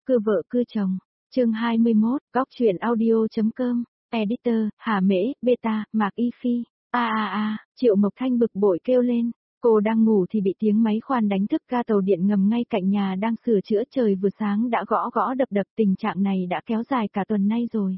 Cưa vợ cưa chồng, chương 21, góc truyện audio.com, editor, Hà Mễ, Beta, Mạc Y Phi, Triệu Mộc Thanh bực bội kêu lên, cô đang ngủ thì bị tiếng máy khoan đánh thức. Ga tàu điện ngầm ngay cạnh nhà đang sửa chữa, trời vừa sáng đã gõ gõ đập đập, tình trạng này đã kéo dài cả tuần nay rồi.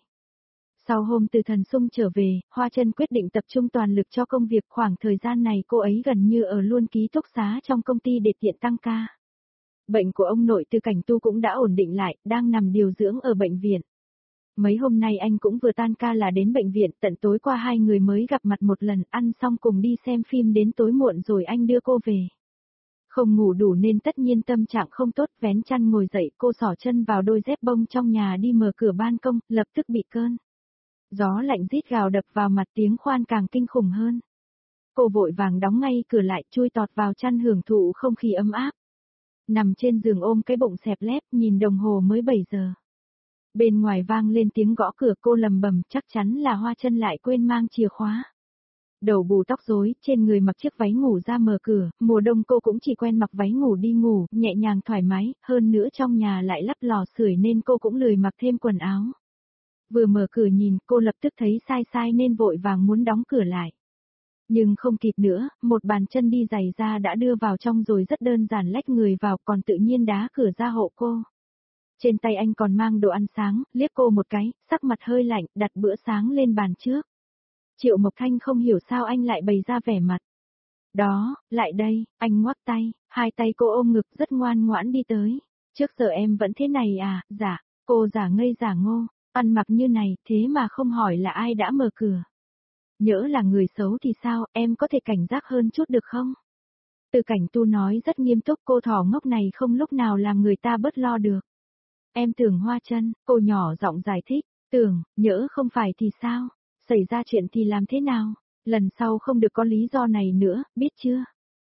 Sau hôm từ thần sung trở về, Hoa Chân quyết định tập trung toàn lực cho công việc. Khoảng thời gian này cô ấy gần như ở luôn ký túc xá trong công ty để tiện tăng ca. Bệnh của ông nội Từ Cảnh Tu cũng đã ổn định lại, đang nằm điều dưỡng ở bệnh viện. Mấy hôm nay anh cũng vừa tan ca là đến bệnh viện, tận tối qua hai người mới gặp mặt một lần, ăn xong cùng đi xem phim đến tối muộn rồi anh đưa cô về. Không ngủ đủ nên tất nhiên tâm trạng không tốt, vén chăn ngồi dậy, cô xỏ chân vào đôi dép bông trong nhà đi mở cửa ban công, lập tức bị cơn gió lạnh rít gào đập vào mặt, tiếng khoan càng kinh khủng hơn. Cô vội vàng đóng ngay cửa lại, chui tọt vào chăn hưởng thụ không khí ấm áp. Nằm trên giường ôm cái bụng xẹp lép, nhìn đồng hồ mới 7 giờ. Bên ngoài vang lên tiếng gõ cửa, cô lầm bầm chắc chắn là Hoa Chân lại quên mang chìa khóa. Đầu bù tóc rối, trên người mặc chiếc váy ngủ ra mở cửa, mùa đông cô cũng chỉ quen mặc váy ngủ đi ngủ, nhẹ nhàng thoải mái, hơn nữa trong nhà lại lắp lò sưởi nên cô cũng lười mặc thêm quần áo. Vừa mở cửa nhìn, cô lập tức thấy sai nên vội vàng muốn đóng cửa lại. Nhưng không kịp nữa, một bàn chân đi giày ra đã đưa vào trong rồi rất đơn giản lách người vào, còn tự nhiên đá cửa ra hộ cô. Trên tay anh còn mang đồ ăn sáng, liếc cô một cái, sắc mặt hơi lạnh, đặt bữa sáng lên bàn trước. Triệu Mộc Thanh không hiểu sao anh lại bày ra vẻ mặt. Đó, lại đây, anh ngoắc tay, hai tay cô ôm ngực rất ngoan ngoãn đi tới. Trước giờ em vẫn thế này à? Dạ, cô giả ngây giả ngô, ăn mặc như này, thế mà không hỏi là ai đã mở cửa. Nhỡ là người xấu thì sao, em có thể cảnh giác hơn chút được không? Từ Cảnh Tu nói rất nghiêm túc, cô thỏ ngốc này không lúc nào làm người ta bớt lo được. Em tưởng Hoa Chân, cô nhỏ giọng giải thích, tưởng, nhỡ không phải thì sao? Xảy ra chuyện thì làm thế nào? Lần sau không được có lý do này nữa, biết chưa?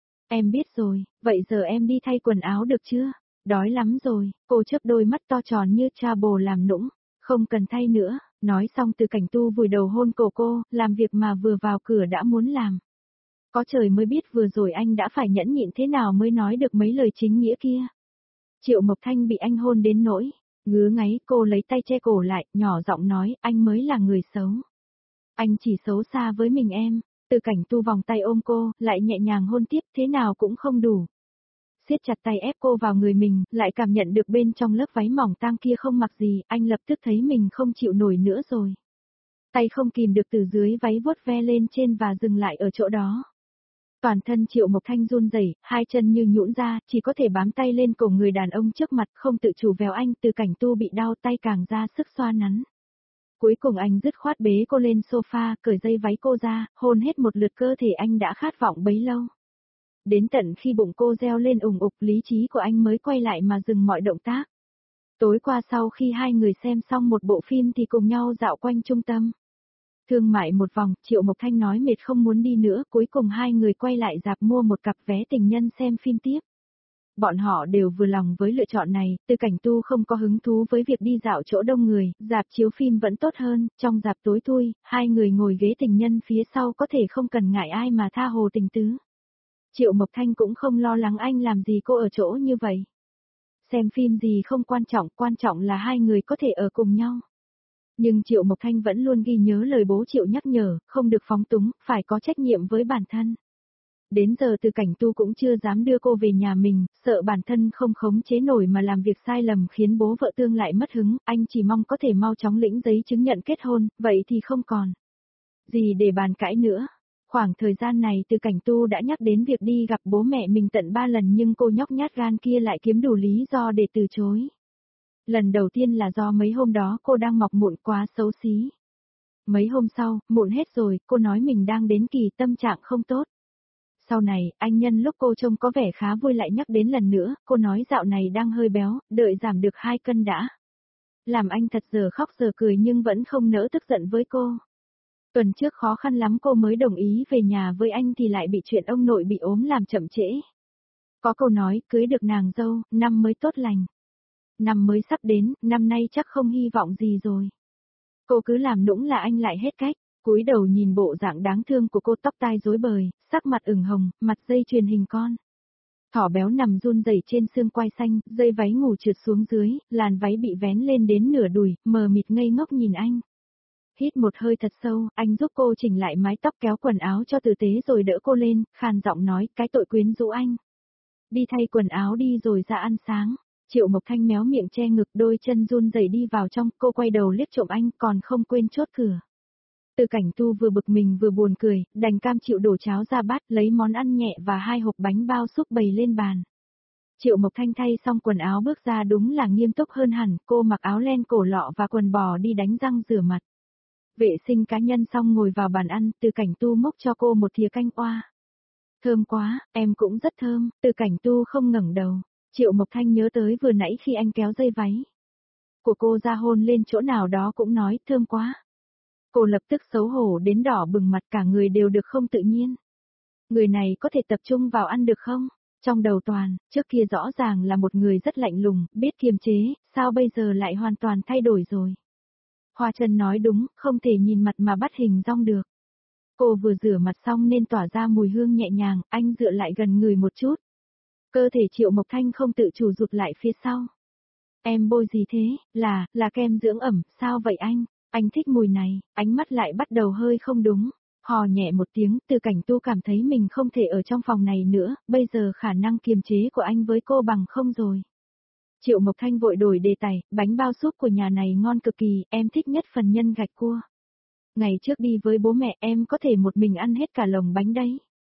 Em biết rồi, vậy giờ em đi thay quần áo được chưa? Đói lắm rồi, cô chớp đôi mắt to tròn như cha bồ làm nũng, không cần thay nữa. Nói xong Từ Cảnh Tu vùi đầu hôn cổ cô, làm việc mà vừa vào cửa đã muốn làm. Có trời mới biết vừa rồi anh đã phải nhẫn nhịn thế nào mới nói được mấy lời chính nghĩa kia. Triệu Mộc Thanh bị anh hôn đến nỗi ngứa ngáy, cô lấy tay che cổ lại, nhỏ giọng nói, anh mới là người xấu. Anh chỉ xấu xa với mình em. Từ Cảnh Tu vòng tay ôm cô, lại nhẹ nhàng hôn tiếp, thế nào cũng không đủ. Siết chặt tay ép cô vào người mình, lại cảm nhận được bên trong lớp váy mỏng tang kia không mặc gì, anh lập tức thấy mình không chịu nổi nữa rồi. Tay không kìm được từ dưới váy vuốt ve lên trên và dừng lại ở chỗ đó. Toàn thân Triệu Mộc Thanh run rẩy, hai chân như nhũn ra, chỉ có thể bám tay lên cổ người đàn ông trước mặt, không tự chủ véo anh. Từ Cảnh Tu bị đau tay càng ra sức xoa nắn. Cuối cùng anh dứt khoát bế cô lên sofa, cởi dây váy cô ra, hôn hết một lượt cơ thể anh đã khát vọng bấy lâu. Đến tận khi bụng cô reo lên ùng ục, lý trí của anh mới quay lại mà dừng mọi động tác. Tối qua sau khi hai người xem xong một bộ phim thì cùng nhau dạo quanh trung tâm thương mại một vòng, Triệu Mộc Thanh nói mệt không muốn đi nữa, cuối cùng hai người quay lại rạp mua một cặp vé tình nhân xem phim tiếp. Bọn họ đều vừa lòng với lựa chọn này, Từ Cảnh Tu không có hứng thú với việc đi dạo chỗ đông người, rạp chiếu phim vẫn tốt hơn, trong rạp tối thui, hai người ngồi ghế tình nhân phía sau có thể không cần ngại ai mà tha hồ tình tứ. Triệu Mộc Thanh cũng không lo lắng anh làm gì cô ở chỗ như vậy. Xem phim gì không quan trọng là hai người có thể ở cùng nhau. Nhưng Triệu Mộc Thanh vẫn luôn ghi nhớ lời bố Triệu nhắc nhở, không được phóng túng, phải có trách nhiệm với bản thân. Đến giờ Từ Cảnh Tu cũng chưa dám đưa cô về nhà mình, sợ bản thân không khống chế nổi mà làm việc sai lầm khiến bố vợ tương lại mất hứng, anh chỉ mong có thể mau chóng lĩnh giấy chứng nhận kết hôn, vậy thì không còn gì để bàn cãi nữa. Khoảng thời gian này Từ Cảnh Tu đã nhắc đến việc đi gặp bố mẹ mình tận 3 lần nhưng cô nhóc nhát gan kia lại kiếm đủ lý do để từ chối. Lần đầu tiên là do mấy hôm đó cô đang mọc mụn quá xấu xí. Mấy hôm sau, mụn hết rồi, cô nói mình đang đến kỳ tâm trạng không tốt. Sau này, anh nhân lúc cô trông có vẻ khá vui lại nhắc đến lần nữa, cô nói dạo này đang hơi béo, đợi giảm được 2 cân đã. Làm anh thật giờ khóc giờ cười nhưng vẫn không nỡ tức giận với cô. Tuần trước khó khăn lắm cô mới đồng ý về nhà với anh thì lại bị chuyện ông nội bị ốm làm chậm trễ. Có câu nói, cưới được nàng dâu, năm mới tốt lành. Năm mới sắp đến, năm nay chắc không hy vọng gì rồi. Cô cứ làm nũng là anh lại hết cách, cúi đầu nhìn bộ dạng đáng thương của cô, tóc tai rối bời, sắc mặt ửng hồng, mặt dây chuyền hình con. Thỏ béo nằm run rẩy trên xương quai xanh, dây váy ngủ trượt xuống dưới, làn váy bị vén lên đến nửa đùi, mờ mịt ngây ngốc nhìn anh. Hít một hơi thật sâu, anh giúp cô chỉnh lại mái tóc kéo quần áo cho tử tế rồi đỡ cô lên, khàn giọng nói, cái tội quyến rũ anh. Đi thay quần áo đi rồi ra ăn sáng. Triệu Mộc Thanh méo miệng che ngực, đôi chân run rẩy đi vào trong, cô quay đầu liếc trộm anh, còn không quên chốt cửa. Từ Cảnh Tu vừa bực mình vừa buồn cười, đành cam chịu đổ cháo ra bát, lấy món ăn nhẹ và 2 hộp bánh bao xúc bày lên bàn. Triệu Mộc Thanh thay xong quần áo bước ra đúng là nghiêm túc hơn hẳn, cô mặc áo len cổ lọ và quần bò đi đánh răng rửa mặt. Vệ sinh cá nhân xong ngồi vào bàn ăn, Từ Cảnh Tu múc cho cô một thìa canh oa. Thơm quá, em cũng rất thơm, Từ Cảnh Tu không ngẩng đầu. Triệu Mộc Thanh nhớ tới vừa nãy khi anh kéo dây váy của cô ra hôn lên chỗ nào đó cũng nói thơm quá. Cô lập tức xấu hổ đến đỏ bừng mặt, cả người đều được không tự nhiên. Người này có thể tập trung vào ăn được không? Trong đầu Toàn, trước kia rõ ràng là một người rất lạnh lùng, biết kiềm chế, sao bây giờ lại hoàn toàn thay đổi rồi? Hoa Chân nói đúng, không thể nhìn mặt mà bắt hình dong được. Cô vừa rửa mặt xong nên tỏa ra mùi hương nhẹ nhàng, anh dựa lại gần người một chút. Cơ thể Triệu Mộc Thanh không tự chủ rụt lại phía sau. Em bôi gì thế? Là kem dưỡng ẩm, sao vậy anh? Anh thích mùi này, ánh mắt lại bắt đầu hơi không đúng. Hò nhẹ một tiếng, Từ Cảnh Tu cảm thấy mình không thể ở trong phòng này nữa, bây giờ khả năng kiềm chế của anh với cô bằng không rồi. Triệu Mộc Thanh vội đổi đề tài, bánh bao súp của nhà này ngon cực kỳ, em thích nhất phần nhân gạch cua. Ngày trước đi với bố mẹ em có thể một mình ăn hết cả lồng bánh đấy.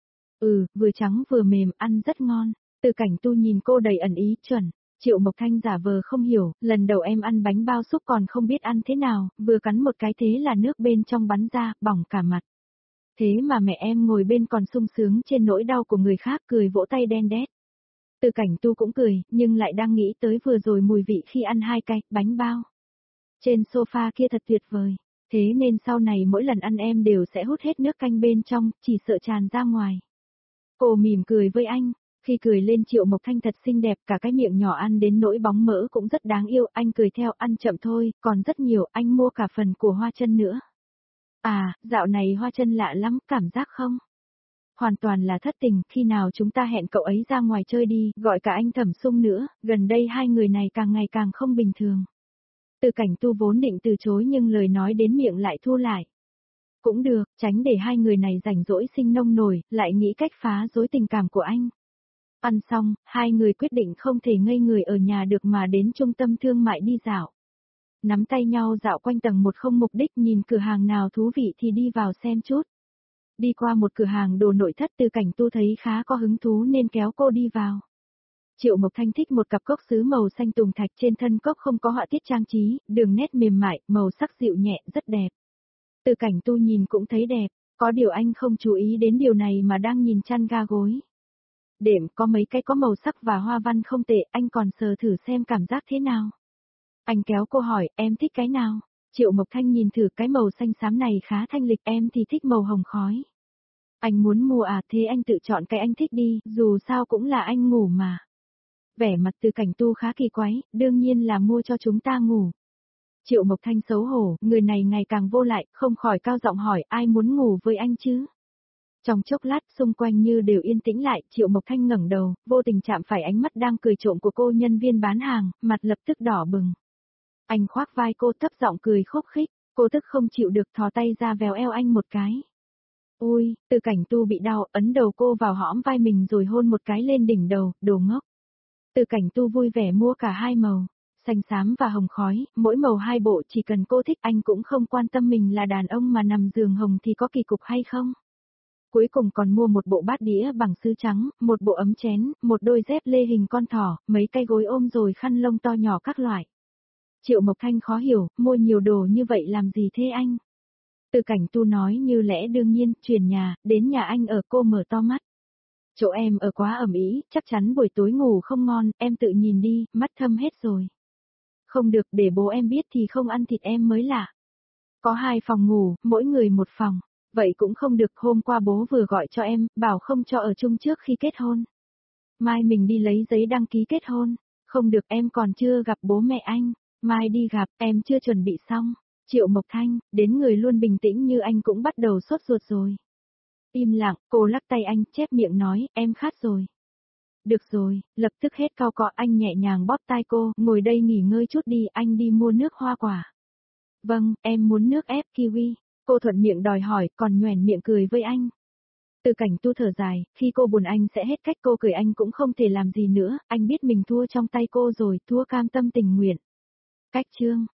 Vừa trắng vừa mềm, ăn rất ngon. Từ Cảnh Tu nhìn cô đầy ẩn ý, chuẩn. Triệu Mộc Thanh giả vờ không hiểu, lần đầu em ăn bánh bao súp còn không biết ăn thế nào, vừa cắn một cái thế là nước bên trong bắn ra, bỏng cả mặt. Thế mà mẹ em ngồi bên còn sung sướng trên nỗi đau của người khác, cười vỗ tay đen đét. Từ Cảnh Tu cũng cười, nhưng lại đang nghĩ tới vừa rồi mùi vị khi ăn 2 cái bánh bao trên sofa kia thật tuyệt vời. Thế nên sau này mỗi lần ăn em đều sẽ hút hết nước canh bên trong, chỉ sợ tràn ra ngoài. Cô mỉm cười với anh, khi cười lên Triệu Mộc Thanh thật xinh đẹp, cả cái miệng nhỏ ăn đến nỗi bóng mỡ cũng rất đáng yêu, anh cười theo, ăn chậm thôi, còn rất nhiều, anh mua cả phần của Hoa Chân nữa. À, dạo này Hoa Chân lạ lắm, cảm giác không? Hoàn toàn là thất tình, khi nào chúng ta hẹn cậu ấy ra ngoài chơi đi, gọi cả anh Thẩm Sung nữa, gần đây hai người này càng ngày càng không bình thường. Từ Cảnh Tu vốn định từ chối nhưng lời nói đến miệng lại thu lại. Cũng được, tránh để hai người này rảnh rỗi sinh nông nổi, lại nghĩ cách phá rối tình cảm của anh. Ăn xong, hai người quyết định không thể ngây người ở nhà được mà đến trung tâm thương mại đi dạo. Nắm tay nhau dạo quanh tầng 1 không mục đích, nhìn cửa hàng nào thú vị thì đi vào xem chút. Đi qua một cửa hàng đồ nội thất, Từ Cảnh Tu thấy khá có hứng thú nên kéo cô đi vào. Triệu Mộc Thanh thích một cặp cốc sứ màu xanh tùng thạch, trên thân cốc không có họa tiết trang trí, đường nét mềm mại, màu sắc dịu nhẹ, rất đẹp. Từ Cảnh Tu nhìn cũng thấy đẹp, có điều anh không chú ý đến điều này mà đang nhìn chăn ga gối. Đệm có mấy cái có màu sắc và hoa văn không tệ, anh còn sờ thử xem cảm giác thế nào. Anh kéo cô hỏi, em thích cái nào? Triệu Mộc Thanh nhìn thử cái màu xanh xám này khá thanh lịch, em thì thích màu hồng khói. Anh muốn mua à, thế anh tự chọn cái anh thích đi, dù sao cũng là anh ngủ mà. Vẻ mặt Từ Cảnh Tu khá kỳ quái, đương nhiên là mua cho chúng ta ngủ. Triệu Mộc Thanh xấu hổ, người này ngày càng vô lại, không khỏi cao giọng hỏi ai muốn ngủ với anh chứ? Trong chốc lát xung quanh như đều yên tĩnh lại, Triệu Mộc Thanh ngẩng đầu, vô tình chạm phải ánh mắt đang cười trộm của cô nhân viên bán hàng, mặt lập tức đỏ bừng. Anh khoác vai cô thấp giọng cười khúc khích, cô tức không chịu được thò tay ra véo eo anh một cái. Ôi, Từ Cảnh Tu bị đau, ấn đầu cô vào hõm vai mình rồi hôn một cái lên đỉnh đầu, đồ ngốc. Từ Cảnh Tu vui vẻ mua cả hai màu, xanh xám và hồng khói, mỗi màu hai bộ, chỉ cần cô thích, anh cũng không quan tâm mình là đàn ông mà nằm giường hồng thì có kỳ cục hay không. Cuối cùng còn mua một bộ bát đĩa bằng sứ trắng, một bộ ấm chén, một đôi dép lê hình con thỏ, mấy cái gối ôm rồi khăn lông to nhỏ các loại. Triệu Mộc Thanh khó hiểu, mua nhiều đồ như vậy làm gì thế anh? Từ Cảnh Tu nói như lẽ đương nhiên, chuyển nhà, đến nhà anh ở, cô mở to mắt. Chỗ em ở quá ẩm ý, chắc chắn buổi tối ngủ không ngon, em tự nhìn đi, mắt thâm hết rồi. Không được, để bố em biết thì không ăn thịt em mới lạ. Có 2 phòng ngủ, mỗi người 1 phòng. Vậy cũng không được, hôm qua bố vừa gọi cho em, bảo không cho ở chung trước khi kết hôn. Mai mình đi lấy giấy đăng ký kết hôn. Không được, em còn chưa gặp bố mẹ anh. Mai đi gặp, em chưa chuẩn bị xong. Triệu Mộc Thanh, đến người luôn bình tĩnh như anh cũng bắt đầu sốt ruột rồi. Im lặng, cô lắc tay anh, chép miệng nói, em khát rồi. Được rồi, lập tức hết cau cọ anh nhẹ nhàng bóp tai cô, ngồi đây nghỉ ngơi chút đi, anh đi mua nước hoa quả. Vâng, em muốn nước ép kiwi. Cô thuận miệng đòi hỏi, còn nhoẻn miệng cười với anh. Từ Cảnh Tu thở dài, khi cô buồn anh sẽ hết cách, cô cười anh cũng không thể làm gì nữa, anh biết mình thua trong tay cô rồi, thua cam tâm tình nguyện. Cách chương